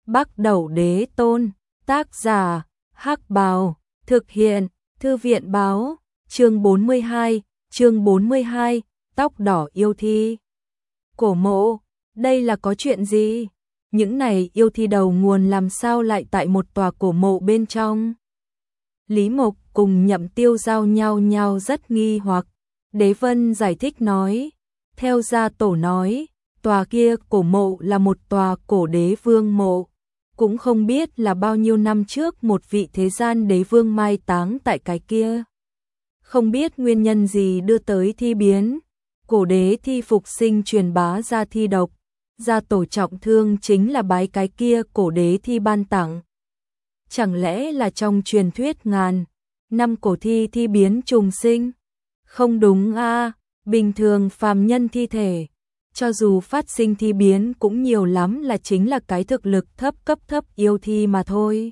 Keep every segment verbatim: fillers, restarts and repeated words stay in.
Bắc Đẩu Đế Tôn, tác giả, Hắc Bào, thực hiện, Thư viện báo, chương bốn mươi hai, chương bốn mươi hai, tóc đỏ yêu thi. Cổ mộ, đây là có chuyện gì? Những này yêu thi đầu nguồn làm sao lại tại một tòa cổ mộ bên trong? Lý Mộc cùng Nhậm Tiêu giao nhau nhau rất nghi hoặc. Đế Vân giải thích nói, theo gia tổ nói, tòa kia cổ mộ là một tòa cổ đế vương mộ, cũng không biết là bao nhiêu năm trước một vị thế gian đế vương mai táng tại cái kia. Không biết nguyên nhân gì đưa tới thi biến, cổ đế thi phục sinh truyền bá ra thi độc, gia tổ trọng thương chính là bái cái kia cổ đế thi ban tặng. Chẳng lẽ là trong truyền thuyết ngàn năm cổ thi thi biến trùng sinh? Không đúng a, à, bình thường phàm nhân thi thể, cho dù phát sinh thi biến cũng nhiều lắm là chính là cái thực lực thấp cấp thấp yêu thi mà thôi.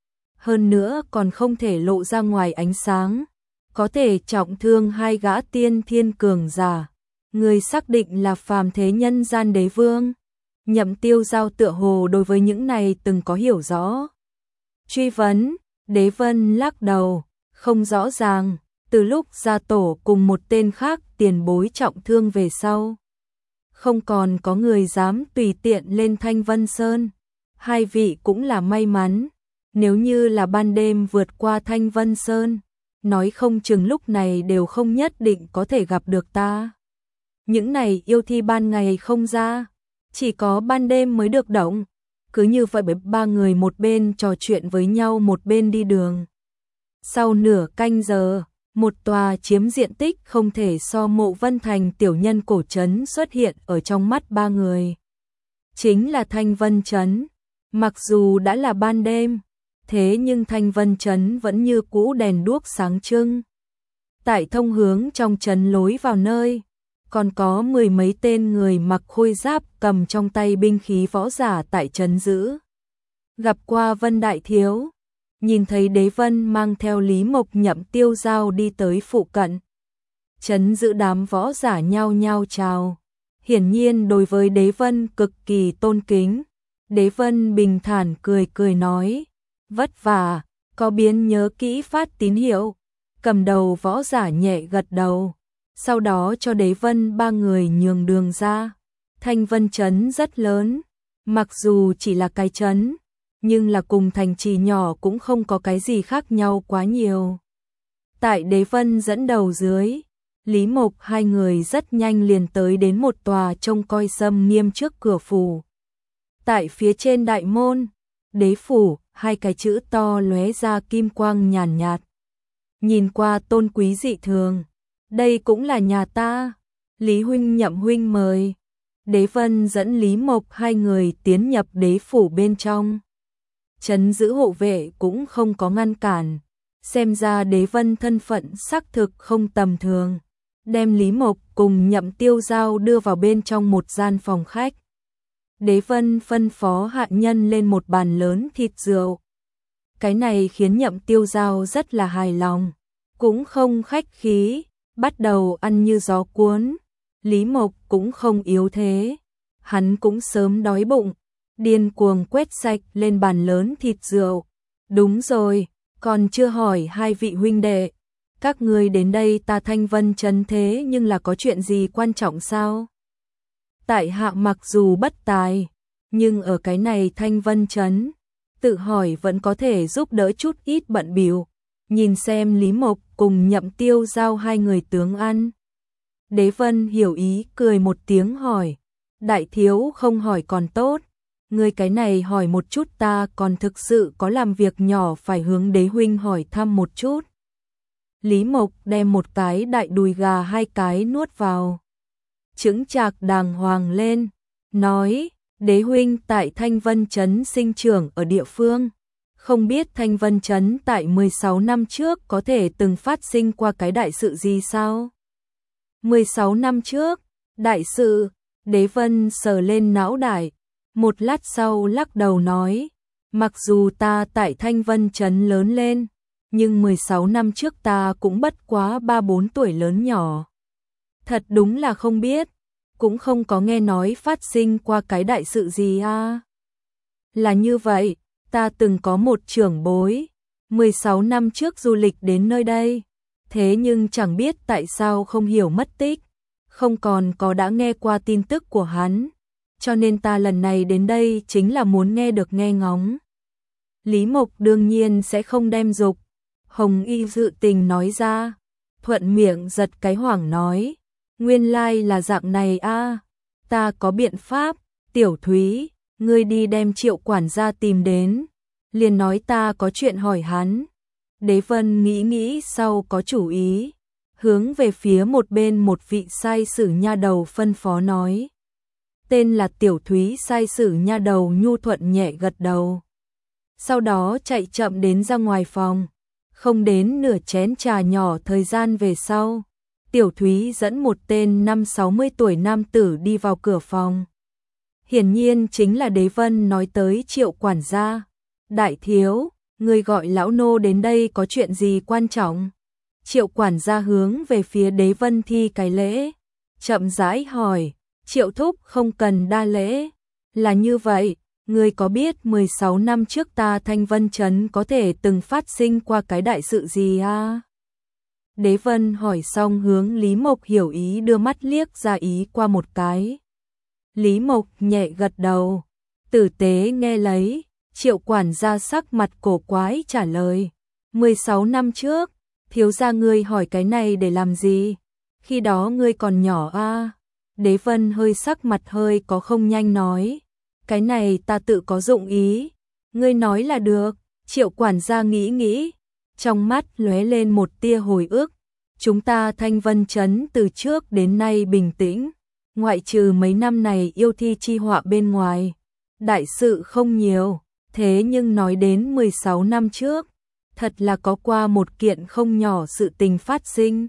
Hơn nữa còn không thể lộ ra ngoài ánh sáng, có thể trọng thương hai gã tiên thiên cường giả. Người xác định là phàm thế nhân gian đế vương. Nhậm Tiêu giao tựa hồ đối với những này từng có hiểu rõ. Truy vấn, Đế Vân lắc đầu, không rõ ràng. Từ lúc gia tổ cùng một tên khác tiền bối trọng thương về sau, không còn có người dám tùy tiện lên Thanh Vân Sơn. Hai vị cũng là may mắn, nếu như là ban đêm vượt qua Thanh Vân Sơn, nói không chừng lúc này đều không nhất định có thể gặp được ta. Những này yêu thi ban ngày không ra, chỉ có ban đêm mới được động. Cứ như vậy ba người một bên trò chuyện với nhau một bên đi đường. Sau nửa canh giờ, một tòa chiếm diện tích không thể so Mộ Vân Thành tiểu nhân cổ trấn xuất hiện ở trong mắt ba người. Chính là Thanh Vân Trấn. Mặc dù đã là ban đêm, thế nhưng Thanh Vân Trấn vẫn như cũ đèn đuốc sáng trưng. Tại thông hướng trong trấn lối vào nơi, còn có mười mấy tên người mặc khôi giáp cầm trong tay binh khí võ giả tại trấn giữ. Gặp qua Vân Đại Thiếu, nhìn thấy Đế Vân mang theo Lý Mộc Nhậm Tiêu giao đi tới phụ cận. Trấn giữ đám võ giả nhao nhao chào. Hiển nhiên đối với Đế Vân cực kỳ tôn kính. Đế Vân bình thản cười cười nói, vất vả, có biến nhớ kỹ phát tín hiệu. Cầm đầu võ giả nhẹ gật đầu, sau đó cho Đế Vân ba người nhường đường ra. Thanh Vân Trấn rất lớn, mặc dù chỉ là cái trấn, nhưng là cùng thành trì nhỏ cũng không có cái gì khác nhau quá nhiều. Tại Đế Vân dẫn đầu dưới, Lý Mộc hai người rất nhanh liền tới đến một tòa trông coi xâm nghiêm trước cửa phủ. Tại phía trên đại môn, Đế phủ, hai cái chữ to lóe ra kim quang nhàn nhạt. Nhìn qua tôn quý dị thường, đây cũng là nhà ta. Lý huynh Nhậm huynh mời. Đế Vân dẫn Lý Mộc hai người tiến nhập đế phủ bên trong. Trấn giữ hộ vệ cũng không có ngăn cản, xem ra Đế Vân thân phận xác thực không tầm thường, đem Lý Mộc cùng Nhậm Tiêu giao đưa vào bên trong một gian phòng khách. Đế Vân phân phó hạ nhân lên một bàn lớn thịt rượu. Cái này khiến Nhậm Tiêu giao rất là hài lòng, cũng không khách khí, bắt đầu ăn như gió cuốn. Lý Mộc cũng không yếu thế, hắn cũng sớm đói bụng, điên cuồng quét sạch lên bàn lớn thịt rượu. Đúng rồi, còn chưa hỏi hai vị huynh đệ, các ngươi đến đây ta Thanh Vân Trấn thế nhưng là có chuyện gì quan trọng sao? Tại hạ mặc dù bất tài, nhưng ở cái này Thanh Vân Trấn, tự hỏi vẫn có thể giúp đỡ chút ít bận bịu. Nhìn xem Lý Mộc cùng Nhậm Tiêu giao hai người tướng ăn. Đế Vân hiểu ý cười một tiếng hỏi, đại thiếu không hỏi còn tốt, người cái này hỏi một chút ta còn thực sự có làm việc nhỏ phải hướng Đế huynh hỏi thăm một chút. Lý Mộc đem một cái đại đùi gà hai cái nuốt vào, chững chạc đàng hoàng lên, nói, Đế huynh tại Thanh Vân Trấn sinh trưởng ở địa phương, không biết Thanh Vân Trấn tại mười sáu năm trước có thể từng phát sinh qua cái đại sự gì sao? mười sáu năm trước, đại sự. Đế Vân sờ lên não đại, một lát sau lắc đầu nói, mặc dù ta tại Thanh Vân Trấn lớn lên, nhưng mười sáu năm trước ta cũng bất quá ba bốn tuổi lớn nhỏ. Thật đúng là không biết, cũng không có nghe nói phát sinh qua cái đại sự gì a. À. Là như vậy, ta từng có một trưởng bối, mười sáu năm trước du lịch đến nơi đây, thế nhưng chẳng biết tại sao không hiểu mất tích, không còn có đã nghe qua tin tức của hắn, cho nên ta lần này đến đây chính là muốn nghe được nghe ngóng. Lý Mộc đương nhiên sẽ không đem dục Hồng Y dự tình nói ra, thuận miệng giật cái hoảng nói, nguyên lai là dạng này a, ta có biện pháp, Tiểu Thúy, ngươi đi đem Triệu quản gia tìm đến, liền nói ta có chuyện hỏi hắn. Đế Vân nghĩ nghĩ sau có chủ ý, hướng về phía một bên một vị sai sử nha đầu phân phó nói. Tên là Tiểu Thúy sai sử nha đầu nhu thuận nhẹ gật đầu. Sau đó chạy chậm đến ra ngoài phòng, không đến nửa chén trà nhỏ thời gian về sau, Tiểu Thúy dẫn một tên năm sáu mươi tuổi nam tử đi vào cửa phòng. Hiển nhiên chính là Đế Vân nói tới Triệu quản gia. Đại thiếu, người gọi lão nô đến đây có chuyện gì quan trọng? Triệu quản gia hướng về phía Đế Vân thi cái lễ, chậm rãi hỏi, Triệu thúc không cần đa lễ. Là như vậy, ngươi có biết mười sáu năm trước ta Thanh Vân Trấn có thể từng phát sinh qua cái đại sự gì à? Đế Vân hỏi xong hướng Lý Mộc hiểu ý đưa mắt liếc ra ý qua một cái. Lý Mộc nhẹ gật đầu, tử tế nghe lấy, Triệu quản gia sắc mặt cổ quái trả lời. mười sáu năm trước, thiếu gia ngươi hỏi cái này để làm gì? Khi đó ngươi còn nhỏ à? Đế Vân hơi sắc mặt hơi có không nhanh nói. Cái này ta tự có dụng ý. Ngươi nói là được. Triệu quản gia nghĩ nghĩ, trong mắt lóe lên một tia hồi ức. Chúng ta Thanh Vân Trấn từ trước đến nay bình tĩnh, ngoại trừ mấy năm này yêu thi chi họa bên ngoài, đại sự không nhiều, thế nhưng nói đến mười sáu năm trước, thật là có qua một kiện không nhỏ sự tình phát sinh.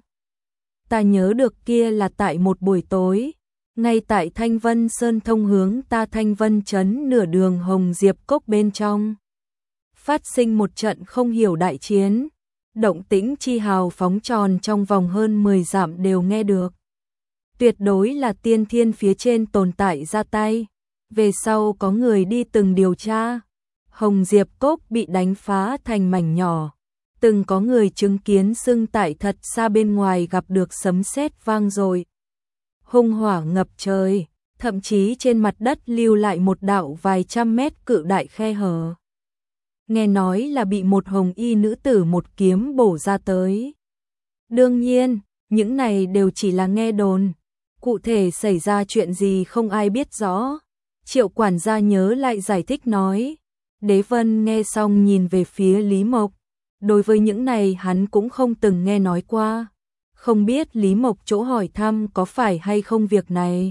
Ta nhớ được kia là tại một buổi tối, ngay tại Thanh Vân Sơn thông hướng ta Thanh Vân Trấn nửa đường Hồng Diệp Cốc bên trong. Phát sinh một trận không hiểu đại chiến, động tĩnh chi hào phóng tròn trong vòng hơn mười dặm đều nghe được. Tuyệt đối là tiên thiên phía trên tồn tại ra tay, về sau có người đi từng điều tra. Hồng Diệp Cốc bị đánh phá thành mảnh nhỏ, từng có người chứng kiến xưng tại thật xa bên ngoài gặp được sấm sét vang dội, hung hỏa ngập trời, thậm chí trên mặt đất lưu lại một đạo vài trăm mét cự đại khe hở. Nghe nói là bị một hồng y nữ tử một kiếm bổ ra tới. Đương nhiên, những này đều chỉ là nghe đồn, cụ thể xảy ra chuyện gì không ai biết rõ. Triệu quản gia nhớ lại giải thích nói. Đế Vân nghe xong nhìn về phía Lý Mộc, đối với những này hắn cũng không từng nghe nói qua, không biết Lý Mộc chỗ hỏi thăm có phải hay không việc này.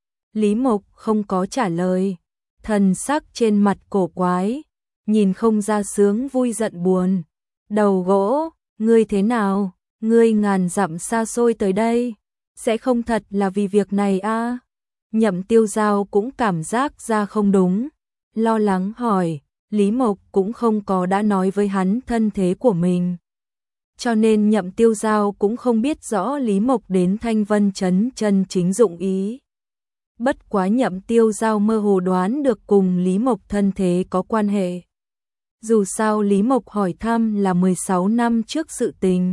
Lý Mộc không có trả lời, thần sắc trên mặt cổ quái, nhìn không ra sướng vui giận buồn. Đầu gỗ, ngươi thế nào, ngươi ngàn dặm xa xôi tới đây, sẽ không thật là vì việc này a? À? Nhậm Tiêu Giao cũng cảm giác ra không đúng, lo lắng hỏi. Lý Mộc cũng không có đã nói với hắn thân thế của mình, cho nên Nhậm Tiêu Giao cũng không biết rõ Lý Mộc đến Thanh Vân Trấn chân chính dụng ý. Bất quá Nhậm Tiêu Giao mơ hồ đoán được cùng Lý Mộc thân thế có quan hệ. Dù sao Lý Mộc hỏi thăm là mười sáu năm trước sự tình.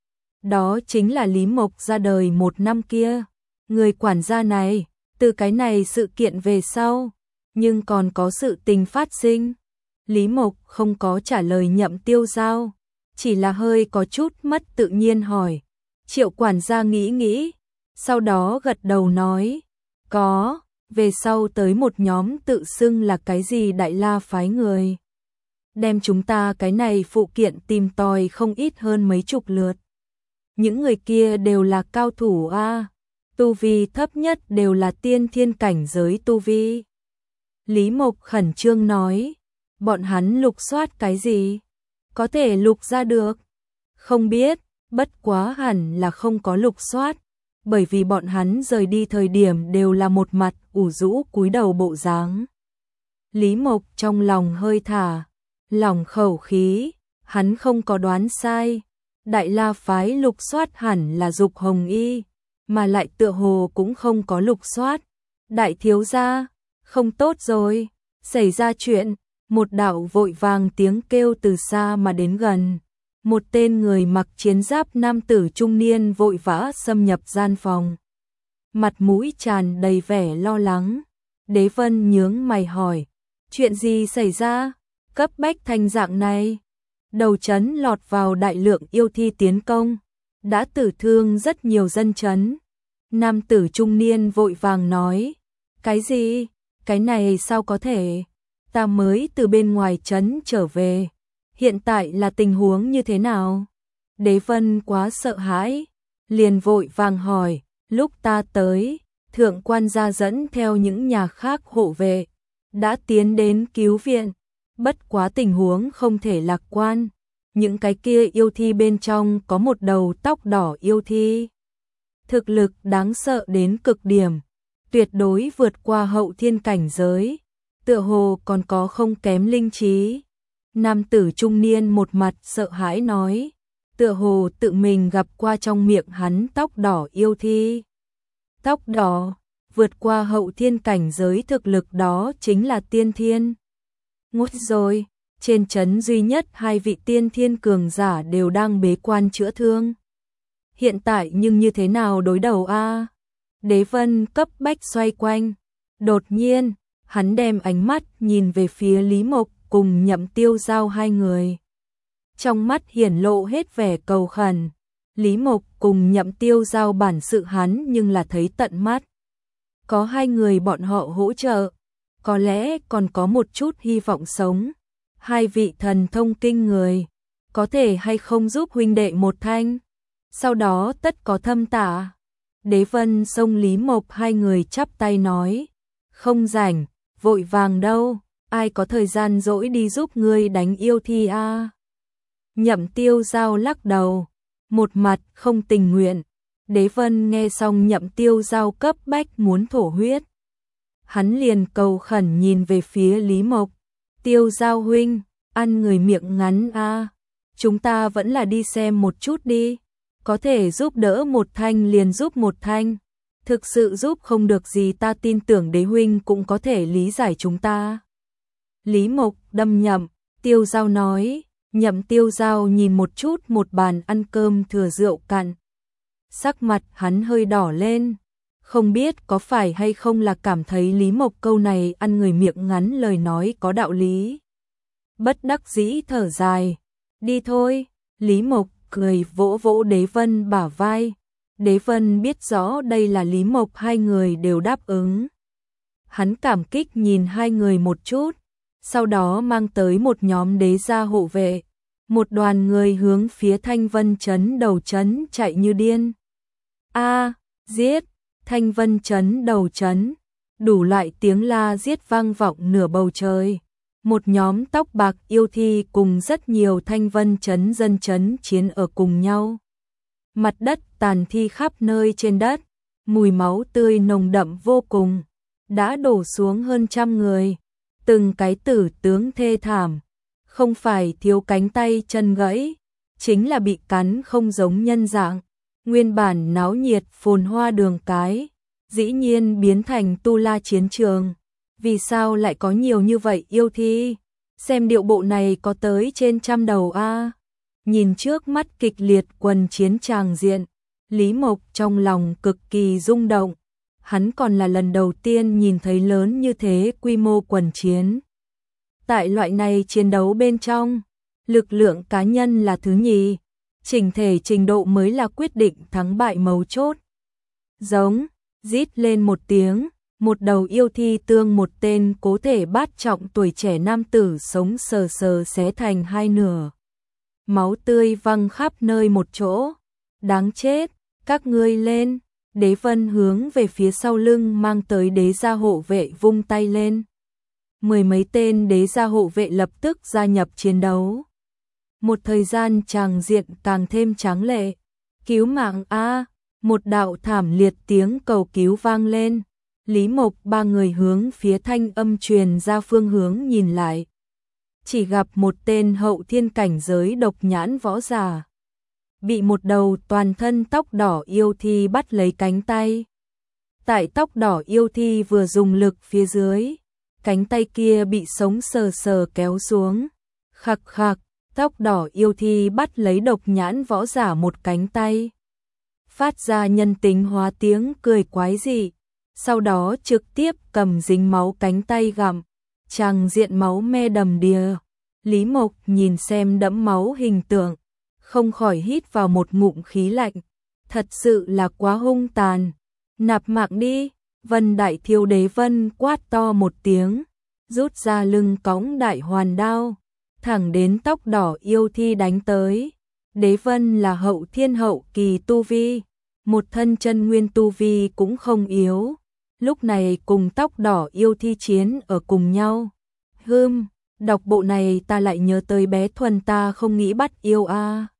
Đó chính là Lý Mộc ra đời một năm kia. Người quản gia này, từ cái này sự kiện về sau, nhưng còn có sự tình phát sinh. Lý Mộc không có trả lời Nhậm Tiêu Giao, chỉ là hơi có chút mất tự nhiên hỏi. Triệu quản gia nghĩ nghĩ, sau đó gật đầu nói, có, về sau tới một nhóm tự xưng là cái gì Đại La phái người. Đem chúng ta cái này phụ kiện tìm tòi không ít hơn mấy chục lượt. Những người kia đều là cao thủ a, tu vi thấp nhất đều là tiên thiên cảnh giới tu vi. Lý Mộc khẩn trương nói. Bọn hắn lục soát cái gì? Có thể lục ra được? Không biết, bất quá hẳn là không có lục soát, bởi vì bọn hắn rời đi thời điểm đều là một mặt ủ rũ cúi đầu bộ dáng. Lý Mộc trong lòng hơi thả, lòng khẩu khí, hắn không có đoán sai. Đại La phái lục soát hẳn là Dục Hồng Y, mà lại tựa hồ cũng không có lục soát. Đại thiếu gia, không tốt rồi, xảy ra chuyện. Một đạo vội vàng tiếng kêu từ xa mà đến gần. Một tên người mặc chiến giáp nam tử trung niên vội vã xâm nhập gian phòng. Mặt mũi tràn đầy vẻ lo lắng. Đế Vân nhướng mày hỏi, chuyện gì xảy ra? Cấp bách thành dạng này. Đầu trấn lọt vào đại lượng yêu thi tiến công, đã tử thương rất nhiều dân trấn. Nam tử trung niên vội vàng nói, cái gì? Cái này sao có thể? Ta mới từ bên ngoài trấn trở về. Hiện tại là tình huống như thế nào? Đế Vân quá sợ hãi, liền vội vàng hỏi, lúc ta tới, thượng quan gia dẫn theo những nhà khác hộ vệ, đã tiến đến cứu viện, bất quá tình huống không thể lạc quan. Những cái kia yêu thi bên trong có một đầu tóc đỏ yêu thi. Thực lực đáng sợ đến cực điểm, tuyệt đối vượt qua hậu thiên cảnh giới, tựa hồ còn có không kém linh trí. Nam tử trung niên một mặt sợ hãi nói, tựa hồ tự mình gặp qua trong miệng hắn tóc đỏ yêu thi. Tóc đỏ, vượt qua hậu thiên cảnh giới, thực lực đó chính là tiên thiên. Ngút rồi, trên trấn duy nhất hai vị tiên thiên cường giả đều đang bế quan chữa thương. Hiện tại nhưng như thế nào đối đầu a? Đế Vân cấp bách xoay quanh. Đột nhiên, hắn đem ánh mắt nhìn về phía Lý Mộc cùng Nhậm Tiêu Giao hai người. Trong mắt hiển lộ hết vẻ cầu khẩn. Lý Mộc cùng Nhậm Tiêu Giao bản sự hắn nhưng là thấy tận mắt. Có hai người bọn họ hỗ trợ, có lẽ còn có một chút hy vọng sống. Hai vị thần thông kinh người, có thể hay không giúp huynh đệ một thanh? Sau đó tất có thâm tả. Đế Vân xông Lý Mộc hai người chắp tay nói, không rảnh, vội vàng đâu, ai có thời gian rỗi đi giúp ngươi đánh yêu thi a? À? Nhậm Tiêu Giao lắc đầu, một mặt không tình nguyện. Đế Vân nghe xong Nhậm Tiêu Giao cấp bách muốn thổ huyết. Hắn liền cầu khẩn nhìn về phía Lý Mộc, Tiêu Giao huynh, ăn người miệng ngắn a, à? Chúng ta vẫn là đi xem một chút đi. Có thể giúp đỡ một thanh liền giúp một thanh. Thực sự giúp không được gì ta tin tưởng đế huynh cũng có thể lý giải chúng ta. Lý Mộc đâm Nhậm Tiêu Giao nói. Nhậm Tiêu Giao nhìn một chút một bàn ăn cơm thừa rượu cạn. Sắc mặt hắn hơi đỏ lên. Không biết có phải hay không là cảm thấy Lý Mộc câu này ăn người miệng ngắn lời nói có đạo lý. Bất đắc dĩ thở dài. Đi thôi. Lý Mộc cười vỗ vỗ Đế Vân bả vai. Đế Vân biết rõ đây là Lý Mộc, hai người đều đáp ứng. Hắn cảm kích nhìn hai người một chút, sau đó mang tới một nhóm đế gia hộ vệ. Một đoàn người hướng phía Thanh Vân Trấn đầu trấn chạy như điên. A, giết! Thanh Vân Trấn đầu trấn, đủ loại tiếng la giết vang vọng nửa bầu trời. Một nhóm tóc bạc yêu thi cùng rất nhiều Thanh Vân Trấn dân trấn chiến ở cùng nhau. Mặt đất tàn thi khắp nơi trên đất, mùi máu tươi nồng đậm vô cùng, đã đổ xuống hơn trăm người. Từng cái tử tướng thê thảm, không phải thiếu cánh tay chân gãy, chính là bị cắn không giống nhân dạng. Nguyên bản náo nhiệt phồn hoa đường cái, dĩ nhiên biến thành tu la chiến trường. Vì sao lại có nhiều như vậy yêu thi? Xem điệu bộ này có tới trên trăm đầu a. Nhìn trước mắt kịch liệt quần chiến tràng diện, Lý Mộc trong lòng cực kỳ rung động. Hắn còn là lần đầu tiên nhìn thấy lớn như thế quy mô quần chiến. Tại loại này chiến đấu bên trong, lực lượng cá nhân là thứ nhì, chỉnh thể trình độ mới là quyết định thắng bại mấu chốt. Giống, rít lên một tiếng, một đầu yêu thi tương một tên cố thể bát trọng tuổi trẻ nam tử sống sờ sờ xé thành hai nửa. Máu tươi văng khắp nơi một chỗ. Đáng chết, các ngươi lên. Đế Vân hướng về phía sau lưng mang tới đế gia hộ vệ vung tay lên. Mười mấy tên đế gia hộ vệ lập tức gia nhập chiến đấu. Một thời gian tràng diện càng thêm tráng lệ. Cứu mạng a! Một đạo thảm liệt tiếng cầu cứu vang lên. Lý Mộc ba người hướng phía thanh âm truyền ra phương hướng nhìn lại. Chỉ gặp một tên hậu thiên cảnh giới độc nhãn võ giả. Bị một đầu toàn thân tóc đỏ yêu thi bắt lấy cánh tay. Tại tóc đỏ yêu thi vừa dùng lực phía dưới, cánh tay kia bị sống sờ sờ kéo xuống. Khặc khặc, tóc đỏ yêu thi bắt lấy Độc Nhãn Võ Giả một cánh tay, phát ra nhân tính hóa tiếng cười quái dị, sau đó trực tiếp cầm dính máu cánh tay gặm, tràng diện máu me đầm đìa. Lý Mộc nhìn xem đẫm máu hình tượng, không khỏi hít vào một ngụm khí lạnh, thật sự là quá hung tàn. Nạp mạng đi, Vân Đại Thiêu Đế Vân quát to một tiếng, rút ra lưng cõng đại hoàn đao, thẳng đến tóc đỏ yêu thi đánh tới. Đế Vân là hậu thiên hậu kỳ tu vi, một thân chân nguyên tu vi cũng không yếu, lúc này cùng tóc đỏ yêu thi chiến ở cùng nhau. Hừm, đọc bộ này ta lại nhớ tới bé Thuần ta không nghĩ bắt yêu a. À.